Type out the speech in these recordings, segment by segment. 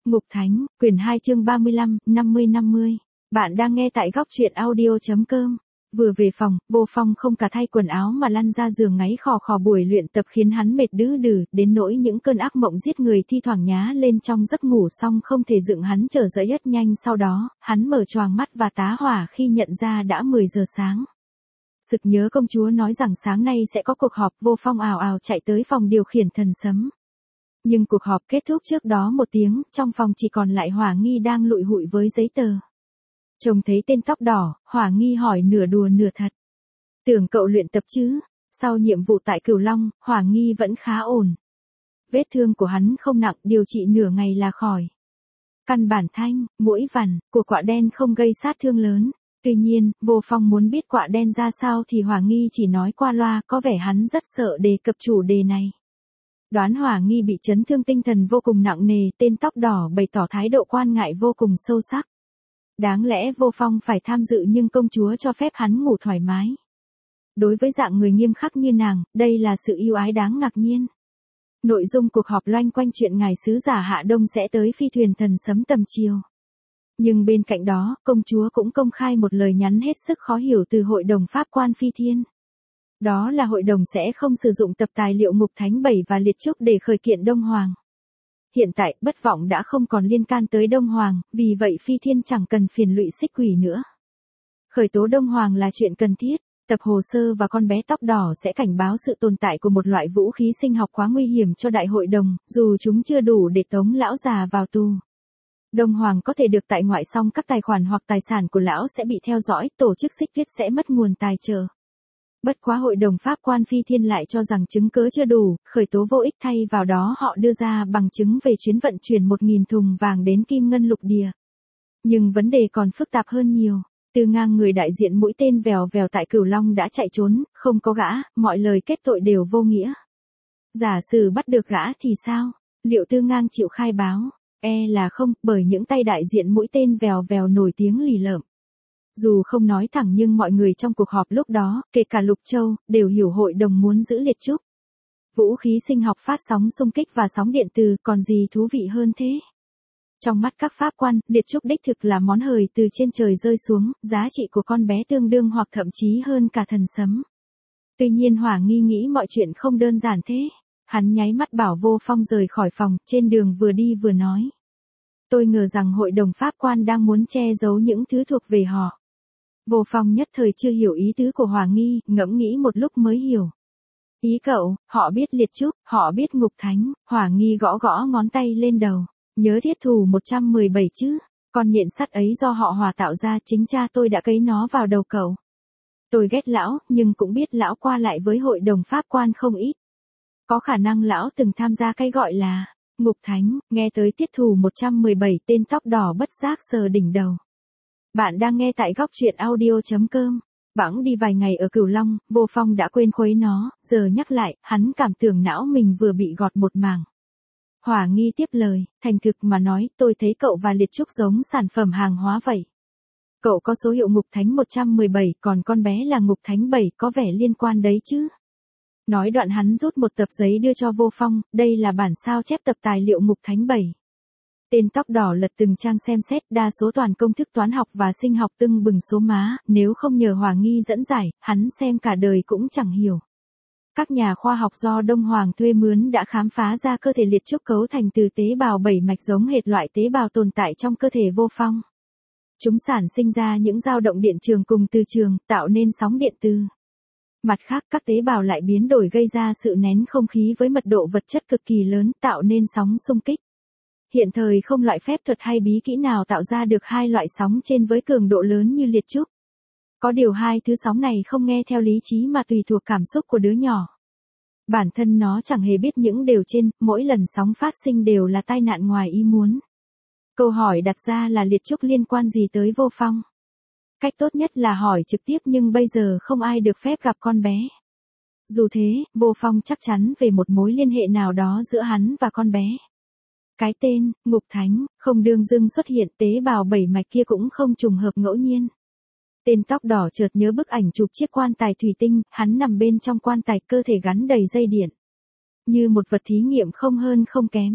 Ngục Thánh, quyển 2 chương 35, 50. Bạn đang nghe tại góc truyện audio.com. Vừa về phòng, Vô Phong không cả thay quần áo mà lăn ra giường ngáy khò khò, buổi luyện tập khiến hắn mệt đứ đừ, đến nỗi những cơn ác mộng giết người thi thoảng nhá lên trong giấc ngủ xong không thể dựng hắn trở dậy rất nhanh. Sau đó, hắn mở choàng mắt và tá hỏa khi nhận ra đã 10 giờ sáng. Sực nhớ công chúa nói rằng sáng nay sẽ có cuộc họp. Vô Phong ào ào chạy tới phòng điều khiển thần sấm. Nhưng cuộc họp kết thúc trước đó 1 tiếng, trong phòng chỉ còn lại Hỏa Nghi đang lụi hụi với giấy tờ. Trông thấy tên tóc đỏ, Hỏa Nghi hỏi nửa đùa nửa thật. Tưởng cậu luyện tập chứ? Sau nhiệm vụ tại Cửu Long, Hỏa Nghi vẫn khá ổn. Vết thương của hắn không nặng, điều trị nửa ngày là khỏi. Căn bản thanh, muỗi vằn, của quạ đen không gây sát thương lớn. Tuy nhiên, Vô Phong muốn biết quạ đen ra sao thì Hỏa Nghi chỉ nói qua loa, có vẻ hắn rất sợ đề cập chủ đề này. Đoán Hỏa Nghi bị chấn thương tinh thần vô cùng nặng nề, tên tóc đỏ bày tỏ thái độ quan ngại vô cùng sâu sắc. Đáng lẽ Vô Phong phải tham dự nhưng công chúa cho phép hắn ngủ thoải mái. Đối với dạng người nghiêm khắc như nàng, đây là sự ưu ái đáng ngạc nhiên. Nội dung cuộc họp loanh quanh chuyện ngài sứ giả Hạ Đông sẽ tới phi thuyền thần sấm tầm chiều. Nhưng bên cạnh đó, công chúa cũng công khai một lời nhắn hết sức khó hiểu từ hội đồng pháp quan phi thiên. Đó là hội đồng sẽ không sử dụng tập tài liệu Ngục Thánh 7 và Liệt Trúc để khởi kiện Đông Hoàng. Hiện tại, Bất Vọng đã không còn liên can tới Đông Hoàng, vì vậy phi thiên chẳng cần phiền lụy Xích Quỷ nữa. Khởi tố Đông Hoàng là chuyện cần thiết, tập hồ sơ và con bé tóc đỏ sẽ cảnh báo sự tồn tại của một loại vũ khí sinh học quá nguy hiểm cho đại hội đồng, dù chúng chưa đủ để tống lão già vào tù. Đông Hoàng có thể được tại ngoại song các tài khoản hoặc tài sản của lão sẽ bị theo dõi, tổ chức xích viết sẽ mất nguồn tài trợ. Bất quá hội đồng pháp quan phi thiên lại cho rằng chứng cớ chưa đủ, khởi tố vô ích, thay vào đó họ đưa ra bằng chứng về chuyến vận chuyển 1.000 thùng vàng đến Kim Ngân Lục Địa. Nhưng vấn đề còn phức tạp hơn nhiều. Tư Ngang, người đại diện mũi tên vèo vèo tại Cửu Long, đã chạy trốn, không có gã, mọi lời kết tội đều vô nghĩa. Giả sử bắt được gã thì sao? Liệu Tư Ngang chịu khai báo? Là không, bởi những tay đại diện mũi tên vèo vèo nổi tiếng lì lợm. Dù không nói thẳng nhưng mọi người trong cuộc họp lúc đó, kể cả Lục Châu, đều hiểu hội đồng muốn giữ Liệt Trúc. Vũ khí sinh học phát sóng xung kích và sóng điện từ, còn gì thú vị hơn thế? Trong mắt các pháp quan, Liệt Trúc đích thực là món hời từ trên trời rơi xuống, giá trị của con bé tương đương hoặc thậm chí hơn cả thần sấm. Tuy nhiên Hỏa Nghi nghĩ mọi chuyện không đơn giản thế. Hắn nháy mắt bảo Vô Phong rời khỏi phòng, trên đường vừa đi vừa nói. Tôi ngờ rằng hội đồng pháp quan đang muốn che giấu những thứ thuộc về họ. Vô Phong nhất thời chưa hiểu ý tứ của Hỏa Nghi, ngẫm nghĩ một lúc mới hiểu. Ý cậu, họ biết Liệt Trúc, họ biết Ngục Thánh. Hỏa Nghi gõ gõ ngón tay lên đầu. Nhớ thiết thủ 117 chứ, con nhện sắt ấy do họ Hòa tạo ra, chính cha tôi đã cấy nó vào đầu cậu. Tôi ghét lão, nhưng cũng biết lão qua lại với hội đồng pháp quan không ít. Có khả năng lão từng tham gia cái gọi là Ngục Thánh. Nghe tới tiết thủ 117, tên tóc đỏ bất giác sờ đỉnh đầu. Bạn đang nghe tại góc truyện audio.com. Bẵng đi vài ngày ở Cửu Long, Vô Phong đã quên khuấy nó, giờ nhắc lại, hắn cảm tưởng não mình vừa bị gọt một mảng. Hỏa Nghi tiếp lời, thành thực mà nói, tôi thấy cậu và Liệt Trúc giống sản phẩm hàng hóa vậy. Cậu có số hiệu Ngục Thánh 117, còn con bé là Ngục Thánh 7, có vẻ liên quan đấy chứ. Nói đoạn hắn rút một tập giấy đưa cho Vô Phong, đây là bản sao chép tập tài liệu Ngục Thánh 7. Tên tóc đỏ lật từng trang xem xét, đa số toàn công thức toán học và sinh học tưng bừng số má, nếu không nhờ Hỏa Nghi dẫn giải, hắn xem cả đời cũng chẳng hiểu. Các nhà khoa học do Đông Hoàng thuê mướn đã khám phá ra cơ thể Liệt Trúc cấu thành từ tế bào 7 mạch giống hệt loại tế bào tồn tại trong cơ thể Vô Phong. Chúng sản sinh ra những dao động điện trường cùng từ trường, tạo nên sóng điện từ. Mặt khác, các tế bào lại biến đổi gây ra sự nén không khí với mật độ vật chất cực kỳ lớn, tạo nên sóng xung kích. Hiện thời không loại phép thuật hay bí kỹ nào tạo ra được hai loại sóng trên với cường độ lớn như Liệt Trúc. Có điều hai thứ sóng này không nghe theo lý trí mà tùy thuộc cảm xúc của đứa nhỏ. Bản thân nó chẳng hề biết những điều trên, mỗi lần sóng phát sinh đều là tai nạn ngoài ý muốn. Câu hỏi đặt ra là Liệt Trúc liên quan gì tới Vô Phong? Cách tốt nhất là hỏi trực tiếp, nhưng bây giờ không ai được phép gặp con bé. Dù thế, Vô Phong chắc chắn về một mối liên hệ nào đó giữa hắn và con bé. Cái tên, Ngục Thánh, không đương dưng xuất hiện, tế bào 7 mạch kia cũng không trùng hợp ngẫu nhiên. Tên tóc đỏ chợt nhớ bức ảnh chụp chiếc quan tài thủy tinh, hắn nằm bên trong quan tài, cơ thể gắn đầy dây điện. Như một vật thí nghiệm không hơn không kém.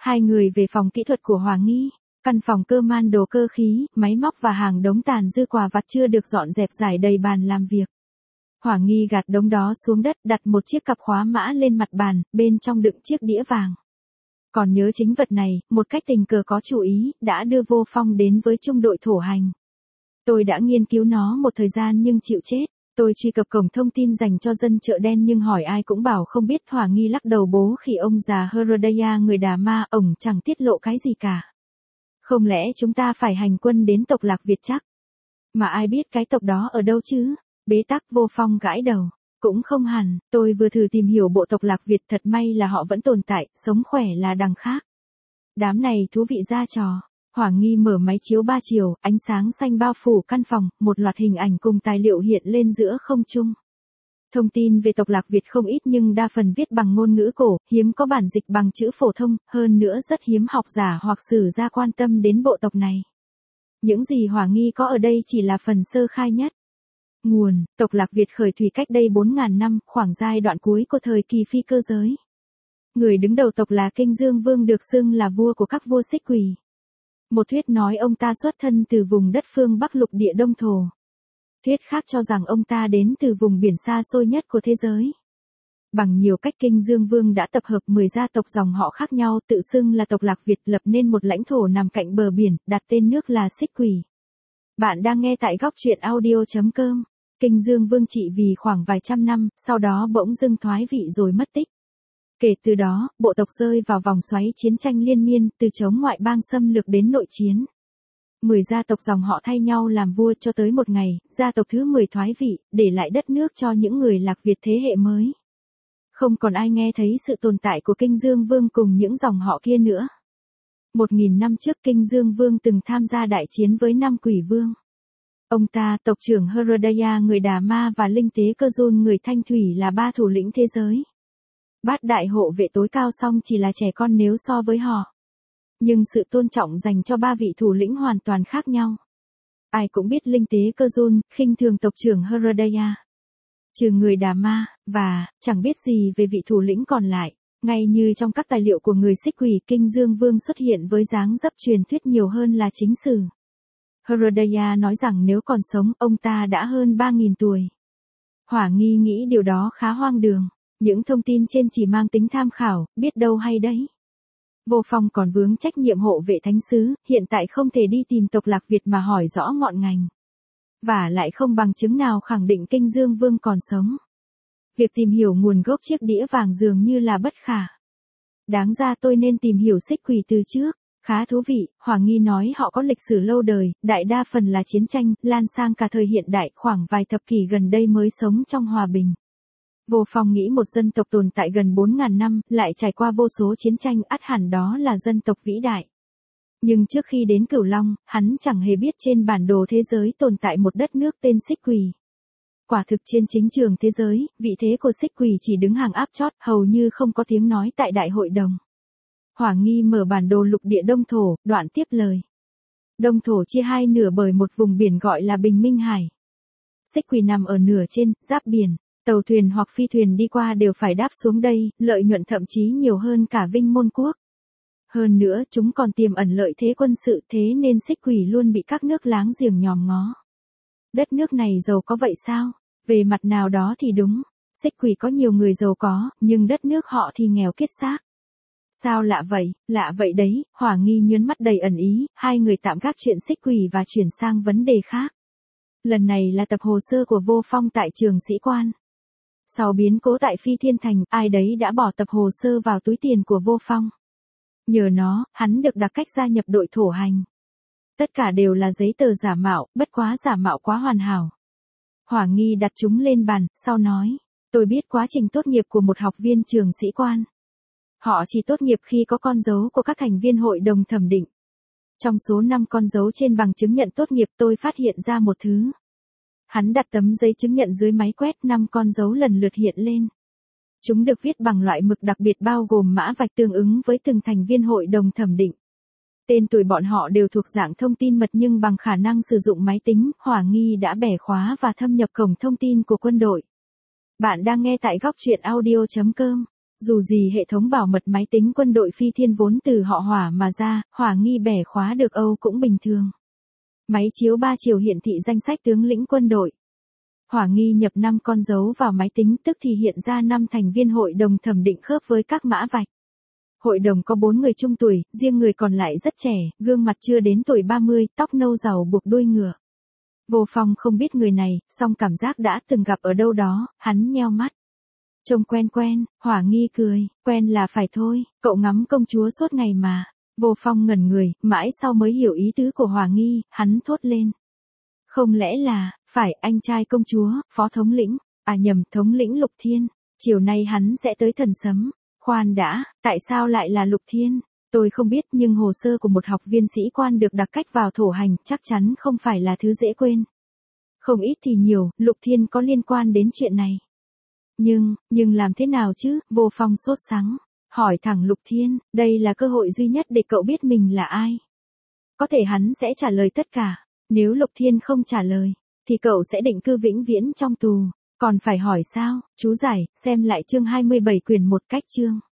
Hai người về phòng kỹ thuật của Hòa Nghi. Căn phòng cơ man đồ cơ khí, máy móc và hàng đống tàn dư quà vặt chưa được dọn dẹp rải đầy bàn làm việc. Hòa Nghi gạt đống đó xuống đất, đặt một chiếc cặp khóa mã lên mặt bàn, bên trong đựng chiếc đĩa vàng. Còn nhớ chính vật này, một cách tình cờ có chủ ý, đã đưa Vô Phong đến với trung đội thổ hành. Tôi đã nghiên cứu nó một thời gian nhưng chịu chết. Tôi truy cập cổng thông tin dành cho dân chợ đen nhưng hỏi ai cũng bảo không biết. Hòa Nghi lắc đầu bố khỉ ông già Herodaya người Đà Ma, ổng chẳng tiết lộ cái gì cả. Không lẽ chúng ta phải hành quân đến tộc Lạc Việt chắc? Mà ai biết cái tộc đó ở đâu chứ? Bế tắc. Vô Phong gãi đầu. Cũng không hẳn, tôi vừa thử tìm hiểu bộ tộc Lạc Việt, thật may là họ vẫn tồn tại, sống khỏe là đằng khác. Đám này thú vị ra trò. Hòa Nghi mở máy chiếu 3 chiều, ánh sáng xanh bao phủ căn phòng, một loạt hình ảnh cùng tài liệu hiện lên giữa không trung. Thông tin về tộc Lạc Việt không ít nhưng đa phần viết bằng ngôn ngữ cổ, hiếm có bản dịch bằng chữ phổ thông, hơn nữa rất hiếm học giả hoặc sử gia quan tâm đến bộ tộc này. Những gì Hòa Nghi có ở đây chỉ là phần sơ khai nhất. Nguồn, tộc Lạc Việt khởi thủy cách đây 4.000 năm, khoảng giai đoạn cuối của thời kỳ phi cơ giới. Người đứng đầu tộc là Kinh Dương Vương, được xưng là vua của các vua xích quỷ. Một thuyết nói ông ta xuất thân từ vùng đất phương Bắc lục địa Đông Thổ. Thuyết khác cho rằng ông ta đến từ vùng biển xa xôi nhất của thế giới. Bằng nhiều cách, Kinh Dương Vương đã tập hợp 10 gia tộc dòng họ khác nhau, tự xưng là tộc Lạc Việt, lập nên một lãnh thổ nằm cạnh bờ biển, đặt tên nước là Xích Quỷ. Bạn đang nghe tại góc truyện audio.com. Kinh Dương Vương trị vì khoảng vài trăm năm, sau đó bỗng dưng thoái vị rồi mất tích. Kể từ đó, bộ tộc rơi vào vòng xoáy chiến tranh liên miên, từ chống ngoại bang xâm lược đến nội chiến. 10 gia tộc dòng họ thay nhau làm vua cho tới một ngày, gia tộc thứ 10 thoái vị, để lại đất nước cho những người Lạc Việt thế hệ mới. Không còn ai nghe thấy sự tồn tại của Kinh Dương Vương cùng những dòng họ kia nữa. 1000 năm trước, Kinh Dương Vương từng tham gia đại chiến với 5 quỷ vương. Ông ta, tộc trưởng Herodaya người Đà Ma và Linh Tế Cơ Dun người Thanh Thủy là 3 thủ lĩnh thế giới. Bát đại hộ vệ tối cao song chỉ là trẻ con nếu so với họ. Nhưng sự tôn trọng dành cho 3 vị thủ lĩnh hoàn toàn khác nhau. Ai cũng biết Linh Tế Cơ Dun khinh thường tộc trưởng Herodaya, trừ người Đà Ma, và chẳng biết gì về vị thủ lĩnh còn lại. Ngay như trong các tài liệu của người Xích Quỷ, Kinh Dương Vương xuất hiện với dáng dấp truyền thuyết nhiều hơn là chính sử. Herodaya nói rằng nếu còn sống, ông ta đã hơn 3.000 tuổi. Hòa Nghi nghĩ điều đó khá hoang đường. Những thông tin trên chỉ mang tính tham khảo, biết đâu hay đấy. Vô Phong còn vướng trách nhiệm hộ vệ thánh sứ, hiện tại không thể đi tìm tộc Lạc Việt mà hỏi rõ ngọn ngành. Và lại không bằng chứng nào khẳng định Kinh Dương Vương còn sống. Việc tìm hiểu nguồn gốc chiếc đĩa vàng dường như là bất khả. Đáng ra tôi nên tìm hiểu Xích Quỷ từ trước. Khá thú vị, Hòa Nghi nói họ có lịch sử lâu đời, đại đa phần là chiến tranh, lan sang cả thời hiện đại, khoảng vài thập kỷ gần đây mới sống trong hòa bình. Vô Phong nghĩ một dân tộc tồn tại gần 4.000 năm, lại trải qua vô số chiến tranh, ắt hẳn đó là dân tộc vĩ đại. Nhưng trước khi đến Cửu Long, hắn chẳng hề biết trên bản đồ thế giới tồn tại một đất nước tên Xích Quỷ. Quả thực trên chính trường thế giới, vị thế của Xích Quỷ chỉ đứng hàng áp chót, hầu như không có tiếng nói tại đại hội đồng. Hòa Nghi mở bản đồ lục địa Đông Thổ, đoạn tiếp lời. Đông Thổ chia hai nửa bởi một vùng biển gọi là Bình Minh Hải. Xích Quỷ nằm ở nửa trên, giáp biển. Tàu thuyền hoặc phi thuyền đi qua đều phải đáp xuống đây, lợi nhuận thậm chí nhiều hơn cả Vinh Môn Quốc. Hơn nữa, chúng còn tiềm ẩn lợi thế quân sự, thế nên Xích Quỷ luôn bị các nước láng giềng nhòm ngó. Đất nước này giàu có vậy sao? Về mặt nào đó thì đúng. Xích Quỷ có nhiều người giàu có, nhưng đất nước họ thì nghèo kiết xác. Sao lạ vậy? Lạ vậy đấy. Hòa Nghi nhớn mắt đầy ẩn ý, hai người tạm gác chuyện Xích Quỷ và chuyển sang vấn đề khác. Lần này là tập hồ sơ của Vô Phong tại trường sĩ quan. Sau biến cố tại Phi Thiên Thành, ai đấy đã bỏ tập hồ sơ vào túi tiền của Vô Phong. Nhờ nó, hắn được đặc cách gia nhập đội thổ hành. Tất cả đều là giấy tờ giả mạo, bất quá giả mạo quá hoàn hảo. Hòa Nghi đặt chúng lên bàn, sau nói, tôi biết quá trình tốt nghiệp của một học viên trường sĩ quan. Họ chỉ tốt nghiệp khi có con dấu của các thành viên hội đồng thẩm định. Trong số 5 con dấu trên bằng chứng nhận tốt nghiệp, tôi phát hiện ra một thứ. Hắn đặt tấm giấy chứng nhận dưới máy quét, 5 con dấu lần lượt hiện lên. Chúng được viết bằng loại mực đặc biệt bao gồm mã vạch tương ứng với từng thành viên hội đồng thẩm định. Tên tuổi bọn họ đều thuộc dạng thông tin mật nhưng bằng khả năng sử dụng máy tính, Hòa Nghi đã bẻ khóa và thâm nhập cổng thông tin của quân đội. Bạn đang nghe tại góc truyện audio.com. Dù gì hệ thống bảo mật máy tính quân đội Phi Thiên vốn từ họ Hỏa mà ra, Hỏa nghi bẻ khóa được Âu cũng bình thường. Máy chiếu 3 chiều hiển thị danh sách tướng lĩnh quân đội. Hỏa nghi nhập 5 con dấu vào máy tính tức thì hiện ra 5 thành viên hội đồng thẩm định khớp với các mã vạch. Hội đồng có 4 người trung tuổi, riêng người còn lại rất trẻ, gương mặt chưa đến tuổi 30, tóc nâu ràu buộc đuôi ngựa. Vô Phong không biết người này, song cảm giác đã từng gặp ở đâu đó, hắn nheo mắt. Trông quen quen, Hỏa nghi cười, quen là phải thôi, cậu ngắm công chúa suốt ngày mà. Vô Phong ngẩn người, mãi sau mới hiểu ý tứ của Hỏa nghi, hắn thốt lên. Không lẽ là, phải anh trai công chúa, phó thống lĩnh, à nhầm, thống lĩnh Lục Thiên, chiều nay hắn sẽ tới Thần Sấm. Khoan đã, tại sao lại là Lục Thiên? Tôi không biết nhưng hồ sơ của một học viên sĩ quan được đặc cách vào thổ hành chắc chắn không phải là thứ dễ quên. Không ít thì nhiều, Lục Thiên có liên quan đến chuyện này. Nhưng làm thế nào chứ? Vô Phong sốt sắng, hỏi thẳng Lục Thiên, đây là cơ hội duy nhất để cậu biết mình là ai. Có thể hắn sẽ trả lời tất cả, nếu Lục Thiên không trả lời, thì cậu sẽ định cư vĩnh viễn trong tù, còn phải hỏi sao? Chú giải, xem lại chương 27 quyển 1 cách chương.